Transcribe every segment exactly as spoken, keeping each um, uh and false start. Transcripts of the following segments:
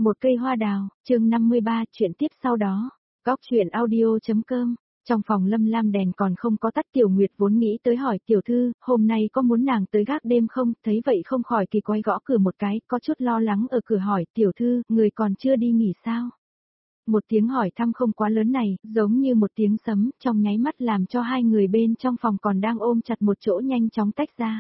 Một cây hoa đào, chương năm mươi ba, chuyện tiếp sau đó. Góc chuyện audio.com. Trong phòng Lâm Lam đèn còn không có tắt, Tiểu Nguyệt vốn nghĩ tới hỏi tiểu thư, hôm nay có muốn nàng tới gác đêm không, thấy vậy không khỏi kỳ quái gõ cửa một cái, có chút lo lắng ở cửa hỏi, tiểu thư, người còn chưa đi nghỉ sao? Một tiếng hỏi thăm không quá lớn này, giống như một tiếng sấm, trong nháy mắt làm cho hai người bên trong phòng còn đang ôm chặt một chỗ nhanh chóng tách ra.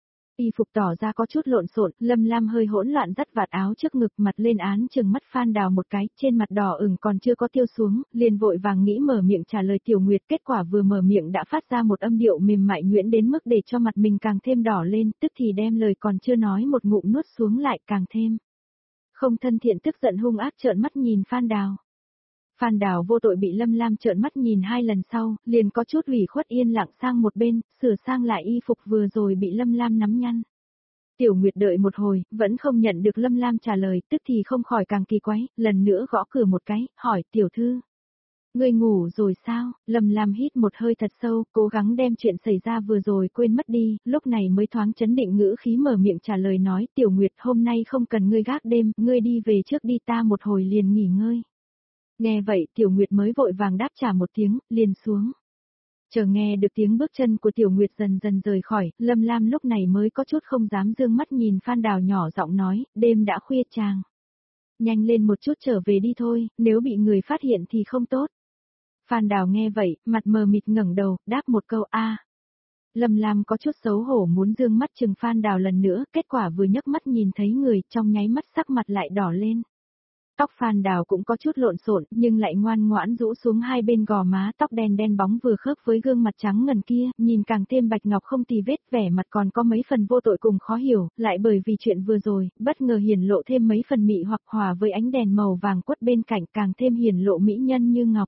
Y phục tỏ ra có chút lộn xộn, Lâm Lam hơi hỗn loạn dắt vạt áo trước ngực, mặt lên án chừng mắt Phan Đào một cái, trên mặt đỏ ửng còn chưa có tiêu xuống, liền vội vàng nghĩ mở miệng trả lời Tiểu Nguyệt, kết quả vừa mở miệng đã phát ra một âm điệu mềm mại nhuyễn đến mức để cho mặt mình càng thêm đỏ lên, tức thì đem lời còn chưa nói một ngụm nuốt xuống lại, càng thêm không thân thiện, tức giận hung ác trợn mắt nhìn Phan Đào. Phan Đào vô tội bị Lâm Lam trợn mắt nhìn hai lần sau, liền có chút ủy khuất yên lặng sang một bên, sửa sang lại y phục vừa rồi bị Lâm Lam nắm nhăn. Tiểu Nguyệt đợi một hồi, vẫn không nhận được Lâm Lam trả lời, tức thì không khỏi càng kỳ quái, lần nữa gõ cửa một cái, hỏi tiểu thư. Ngươi ngủ rồi sao? Lâm Lam hít một hơi thật sâu, cố gắng đem chuyện xảy ra vừa rồi quên mất đi, lúc này mới thoáng chấn định ngữ khí mở miệng trả lời nói, Tiểu Nguyệt hôm nay không cần ngươi gác đêm, ngươi đi về trước đi, ta một hồi liền nghỉ ngơi. Nghe vậy Tiểu Nguyệt mới vội vàng đáp trả một tiếng, liền xuống. Chờ nghe được tiếng bước chân của Tiểu Nguyệt dần dần rời khỏi, Lâm Lam lúc này mới có chút không dám dương mắt nhìn Phan Đào nhỏ giọng nói, đêm đã khuya chàng. Nhanh lên một chút trở về đi thôi, nếu bị người phát hiện thì không tốt. Phan Đào nghe vậy, mặt mờ mịt ngẩng đầu, đáp một câu a. Lâm Lam có chút xấu hổ muốn dương mắt chừng Phan Đào lần nữa, kết quả vừa nhấc mắt nhìn thấy người, trong nháy mắt sắc mặt lại đỏ lên. Tóc Phan Đào cũng có chút lộn xộn, nhưng lại ngoan ngoãn rũ xuống hai bên gò má, tóc đen đen bóng vừa khớp với gương mặt trắng ngần kia, nhìn càng thêm bạch ngọc không tì vết, vẻ mặt còn có mấy phần vô tội cùng khó hiểu, lại bởi vì chuyện vừa rồi, bất ngờ hiển lộ thêm mấy phần mị hoặc hòa với ánh đèn màu vàng quất bên cạnh, càng thêm hiển lộ mỹ nhân như ngọc.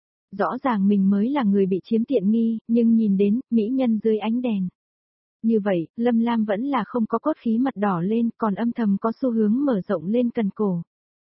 Rõ ràng mình mới là người bị chiếm tiện nghi, nhưng nhìn đến mỹ nhân dưới ánh đèn. Như vậy, Lâm Lam vẫn là không có cốt khí, mặt đỏ lên, còn âm thầm có xu hướng mở rộng lên cần cổ.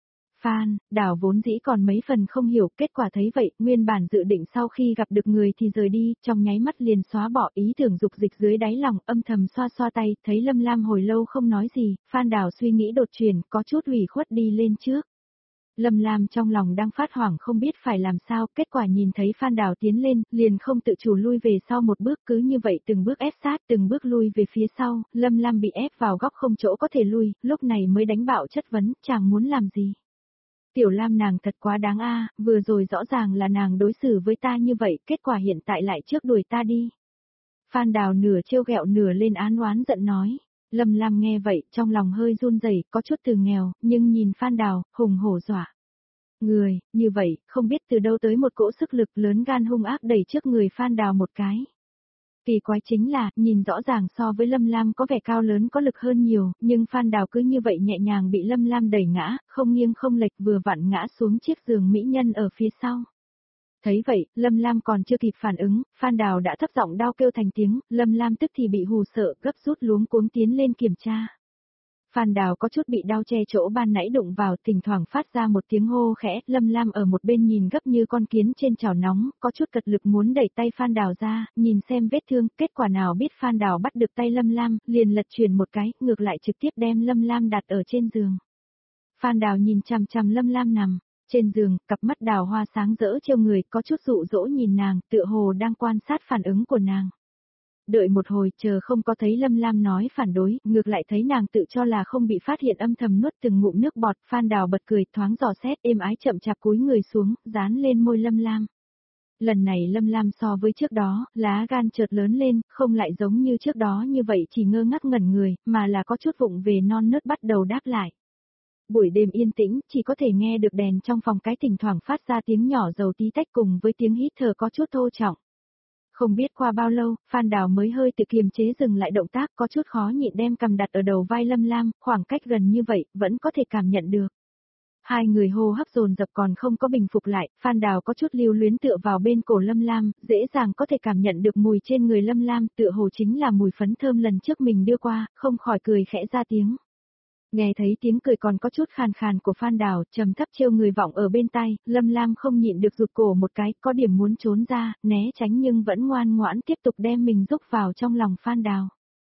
Phan Đào vốn dĩ còn mấy phần không hiểu, kết quả thấy vậy, nguyên bản dự định sau khi gặp được người thì rời đi, trong nháy mắt liền xóa bỏ ý tưởng dục dịch dưới đáy lòng, âm thầm xoa xoa tay, thấy Lâm Lam hồi lâu không nói gì, Phan Đào suy nghĩ đột chuyển, có chút ủy khuất đi lên trước. Lâm Lam trong lòng đang phát hoảng không biết phải làm sao, kết quả nhìn thấy Phan Đào tiến lên, liền không tự chủ lui về sau một bước, cứ như vậy từng bước ép sát, từng bước lui về phía sau, Lâm Lam bị ép vào góc không chỗ có thể lui, lúc này mới đánh bạo chất vấn, chàng muốn làm gì? Tiểu Lam nàng thật quá đáng a, vừa rồi rõ ràng là nàng đối xử với ta như vậy, kết quả hiện tại lại trước đuổi ta đi. Phan Đào nửa trêu ghẹo nửa lên án oán giận nói. Lâm Lam nghe vậy, trong lòng hơi run rẩy, có chút từ nghèo, nhưng nhìn Phan Đào, hùng hổ dọa. Người, như vậy, không biết từ đâu tới một cỗ sức lực lớn gan hung ác đẩy trước người Phan Đào một cái. Kỳ quái chính là, nhìn rõ ràng so với Lâm Lam có vẻ cao lớn có lực hơn nhiều, nhưng Phan Đào cứ như vậy nhẹ nhàng bị Lâm Lam đẩy ngã, không nghiêng không lệch vừa vặn ngã xuống chiếc giường mỹ nhân ở phía sau. Thấy vậy, Lâm Lam còn chưa kịp phản ứng, Phan Đào đã thấp giọng đau kêu thành tiếng, Lâm Lam tức thì bị hù sợ, gấp rút luống cuống tiến lên kiểm tra. Phan Đào có chút bị đau che chỗ ban nãy đụng vào, thỉnh thoảng phát ra một tiếng hô khẽ, Lâm Lam ở một bên nhìn gấp như con kiến trên chảo nóng, có chút cật lực muốn đẩy tay Phan Đào ra, nhìn xem vết thương, kết quả nào biết Phan Đào bắt được tay Lâm Lam, liền lật chuyển một cái, ngược lại trực tiếp đem Lâm Lam đặt ở trên giường. Phan Đào nhìn chằm chằm Lâm Lam nằm trên giường, cặp mắt đào hoa sáng rỡ trêu người, có chút dụ dỗ nhìn nàng, tựa hồ đang quan sát phản ứng của nàng. Đợi một hồi, chờ không có thấy Lâm Lam nói phản đối, ngược lại thấy nàng tự cho là không bị phát hiện âm thầm nuốt từng ngụm nước bọt, Phan Đào bật cười, thoáng dò xét, êm ái chậm chạp cúi người xuống, dán lên môi Lâm Lam. Lần này Lâm Lam so với trước đó, lá gan chợt lớn lên, không lại giống như trước đó như vậy chỉ ngơ ngác ngẩn người, mà là có chút vụng về non nớt bắt đầu đáp lại. Buổi đêm yên tĩnh, chỉ có thể nghe được đèn trong phòng cái thỉnh thoảng phát ra tiếng nhỏ dầu tí tách cùng với tiếng hít thở có chút thô trọng. Không biết qua bao lâu, Phan Đào mới hơi tự kiềm chế dừng lại động tác, có chút khó nhịn đem cầm đặt ở đầu vai Lâm Lam, khoảng cách gần như vậy, vẫn có thể cảm nhận được. Hai người hô hấp dồn dập còn không có bình phục lại, Phan Đào có chút lưu luyến tựa vào bên cổ Lâm Lam, dễ dàng có thể cảm nhận được mùi trên người Lâm Lam, tựa hồ chính là mùi phấn thơm lần trước mình đưa qua, không khỏi cười khẽ ra tiếng. Nghe thấy tiếng cười còn có chút khàn khàn của Phan Đào, trầm thấp trêu người vọng ở bên tai, Lâm Lam không nhịn được rụt cổ một cái, có điểm muốn trốn ra, né tránh nhưng vẫn ngoan ngoãn tiếp tục đem mình rúc vào trong lòng Phan Đào.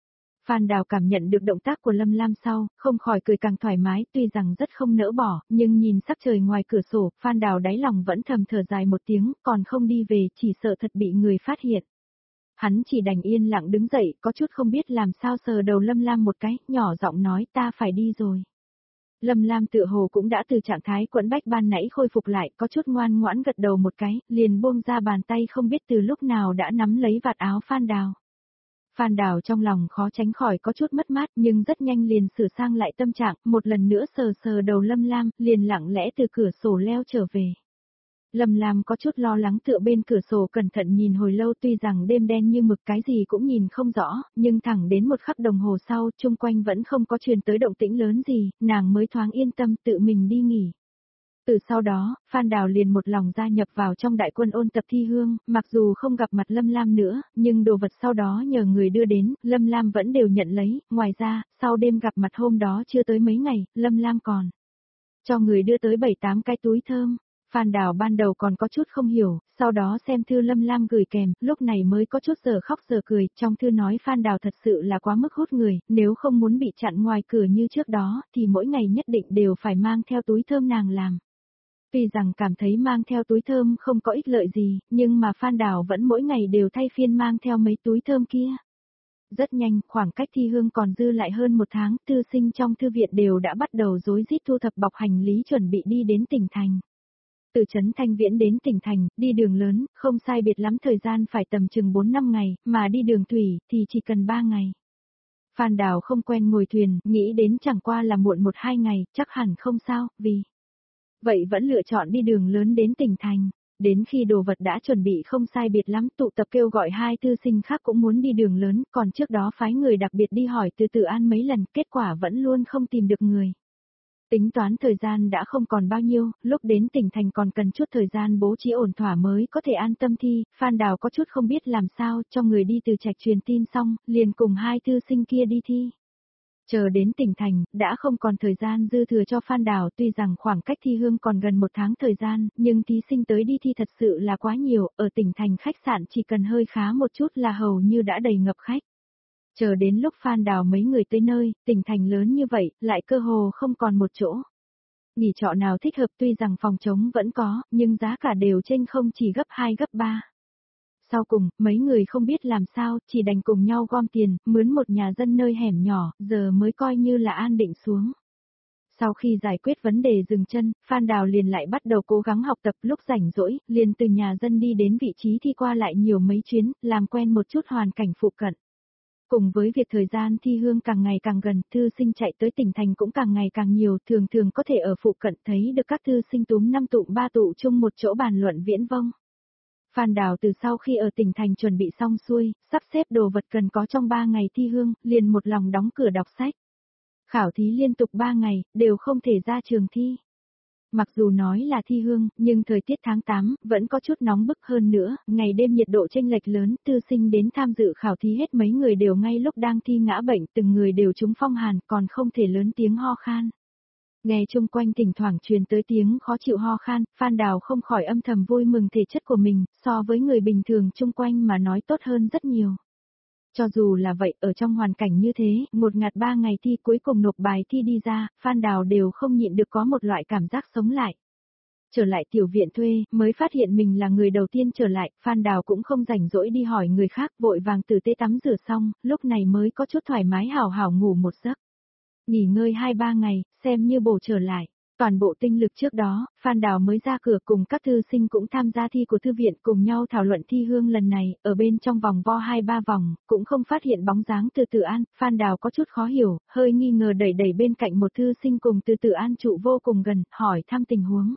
Phan Đào cảm nhận được động tác của Lâm Lam sau, không khỏi cười càng thoải mái, tuy rằng rất không nỡ bỏ, nhưng nhìn sắc trời ngoài cửa sổ, Phan Đào đáy lòng vẫn thầm thở dài một tiếng, còn không đi về, chỉ sợ thật bị người phát hiện. Hắn chỉ đành yên lặng đứng dậy, có chút không biết làm sao sờ đầu Lâm Lam một cái, nhỏ giọng nói ta phải đi rồi. Lâm Lam tựa hồ cũng đã từ trạng thái quẫn bách ban nãy khôi phục lại, có chút ngoan ngoãn gật đầu một cái, liền buông ra bàn tay không biết từ lúc nào đã nắm lấy vạt áo Phan Đào. Phan Đào trong lòng khó tránh khỏi có chút mất mát nhưng rất nhanh liền sửa sang lại tâm trạng, một lần nữa sờ sờ đầu Lâm Lam, liền lặng lẽ từ cửa sổ leo trở về. Lâm Lam có chút lo lắng tựa bên cửa sổ cẩn thận nhìn hồi lâu, tuy rằng đêm đen như mực cái gì cũng nhìn không rõ, nhưng thẳng đến một khắc đồng hồ sau, chung quanh vẫn không có truyền tới động tĩnh lớn gì, nàng mới thoáng yên tâm tự mình đi nghỉ. Từ sau đó, Phan Đào liền một lòng gia nhập vào trong đại quân ôn tập thi hương, mặc dù không gặp mặt Lâm Lam nữa, nhưng đồ vật sau đó nhờ người đưa đến, Lâm Lam vẫn đều nhận lấy, ngoài ra, sau đêm gặp mặt hôm đó chưa tới mấy ngày, Lâm Lam còn cho người đưa tới bảy tám cái túi thơm. Phan Đào ban đầu còn có chút không hiểu, sau đó xem thư Lâm Lam gửi kèm, lúc này mới có chút giờ khóc giờ cười, trong thư nói Phan Đào thật sự là quá mức hút người, nếu không muốn bị chặn ngoài cửa như trước đó, thì mỗi ngày nhất định đều phải mang theo túi thơm nàng làm. Tuy rằng cảm thấy mang theo túi thơm không có ích lợi gì, nhưng mà Phan Đào vẫn mỗi ngày đều thay phiên mang theo mấy túi thơm kia. Rất nhanh, khoảng cách thi hương còn dư lại hơn một tháng, thư sinh trong thư viện đều đã bắt đầu rối rít thu thập bọc hành lý chuẩn bị đi đến tỉnh thành. Từ trấn Thanh Viễn đến tỉnh thành, đi đường lớn, không sai biệt lắm thời gian phải tầm chừng bốn năm ngày, mà đi đường thủy thì chỉ cần ba ngày. Phan Đào không quen ngồi thuyền, nghĩ đến chẳng qua là muộn một hai ngày, chắc hẳn không sao, vì vậy vẫn lựa chọn đi đường lớn đến tỉnh thành. Đến khi đồ vật đã chuẩn bị không sai biệt lắm, tụ tập kêu gọi hai thư sinh khác cũng muốn đi đường lớn, còn trước đó phái người đặc biệt đi hỏi từ Từ An mấy lần, kết quả vẫn luôn không tìm được người. Tính toán thời gian đã không còn bao nhiêu, lúc đến tỉnh thành còn cần chút thời gian bố trí ổn thỏa mới có thể an tâm thi, Phan Đào có chút không biết làm sao, cho người đi từ Trạch truyền tin xong, liền cùng hai thư sinh kia đi thi. Chờ đến tỉnh thành, đã không còn thời gian dư thừa cho Phan Đào, tuy rằng khoảng cách thi hương còn gần một tháng thời gian, nhưng thí sinh tới đi thi thật sự là quá nhiều, ở tỉnh thành khách sạn chỉ cần hơi khá một chút là hầu như đã đầy ngập khách. Chờ đến lúc Phan Đào mấy người tới nơi, tỉnh thành lớn như vậy, lại cơ hồ không còn một chỗ. Nghỉ trọ nào thích hợp tuy rằng phòng trống vẫn có, nhưng giá cả đều trên không chỉ gấp hai gấp ba. Sau cùng, mấy người không biết làm sao, chỉ đành cùng nhau gom tiền, mướn một nhà dân nơi hẻm nhỏ, giờ mới coi như là an định xuống. Sau khi giải quyết vấn đề dừng chân, Phan Đào liền lại bắt đầu cố gắng học tập, lúc rảnh rỗi, liền từ nhà dân đi đến vị trí thi qua lại nhiều mấy chuyến, làm quen một chút hoàn cảnh phụ cận. Cùng với việc thời gian thi hương càng ngày càng gần, thư sinh chạy tới tỉnh thành cũng càng ngày càng nhiều, thường thường có thể ở phụ cận thấy được các thư sinh túm năm tụ ba tụ chung một chỗ bàn luận viễn vông. Phan Đào từ sau khi ở tỉnh thành chuẩn bị xong xuôi, sắp xếp đồ vật cần có trong ba ngày thi hương, liền một lòng đóng cửa đọc sách. Khảo thí liên tục ba ngày, đều không thể ra trường thi. Mặc dù nói là thi hương, nhưng thời tiết tháng tám, vẫn có chút nóng bức hơn nữa, ngày đêm nhiệt độ chênh lệch lớn, thư sinh đến tham dự khảo thí hết mấy người đều ngay lúc đang thi ngã bệnh, từng người đều trúng phong hàn, còn không thể lớn tiếng ho khan. Nghe chung quanh thỉnh thoảng truyền tới tiếng khó chịu ho khan, Phan Đào không khỏi âm thầm vui mừng thể chất của mình, so với người bình thường chung quanh mà nói tốt hơn rất nhiều. Cho dù là vậy, ở trong hoàn cảnh như thế, một ngạt ba ngày thi cuối cùng nộp bài thi đi ra, Phan Đào đều không nhịn được có một loại cảm giác sống lại. Trở lại tiểu viện thuê, mới phát hiện mình là người đầu tiên trở lại, Phan Đào cũng không rảnh rỗi đi hỏi người khác, vội vàng tử tế tắm rửa xong, lúc này mới có chút thoải mái hào hào ngủ một giấc. Nghỉ ngơi hai ba ngày, xem như bổ trở lại. Toàn bộ tinh lực trước đó, Phan Đào mới ra cửa cùng các thư sinh cũng tham gia thi của thư viện cùng nhau thảo luận thi hương lần này, ở bên trong vòng vo hai ba vòng, cũng không phát hiện bóng dáng Từ Từ An, Phan Đào có chút khó hiểu, hơi nghi ngờ đẩy đẩy bên cạnh một thư sinh cùng Từ Từ An trụ vô cùng gần, hỏi thăm tình huống.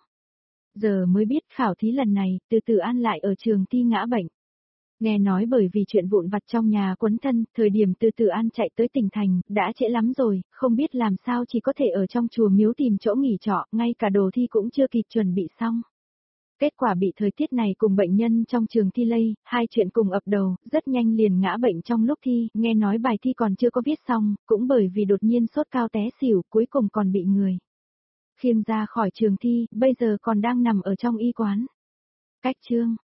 Giờ mới biết khảo thí lần này, Từ Từ An lại ở trường thi ngã bệnh. Nghe nói bởi vì chuyện vụn vặt trong nhà quấn thân, thời điểm Từ Từ An chạy tới tỉnh thành, đã trễ lắm rồi, không biết làm sao chỉ có thể ở trong chùa miếu tìm chỗ nghỉ trọ, ngay cả đồ thi cũng chưa kịp chuẩn bị xong. Kết quả bị thời tiết này cùng bệnh nhân trong trường thi lây, hai chuyện cùng ập đầu, rất nhanh liền ngã bệnh trong lúc thi, nghe nói bài thi còn chưa có viết xong, cũng bởi vì đột nhiên sốt cao té xỉu, cuối cùng còn bị người khiêng ra khỏi trường thi, bây giờ còn đang nằm ở trong y quán. Cách chương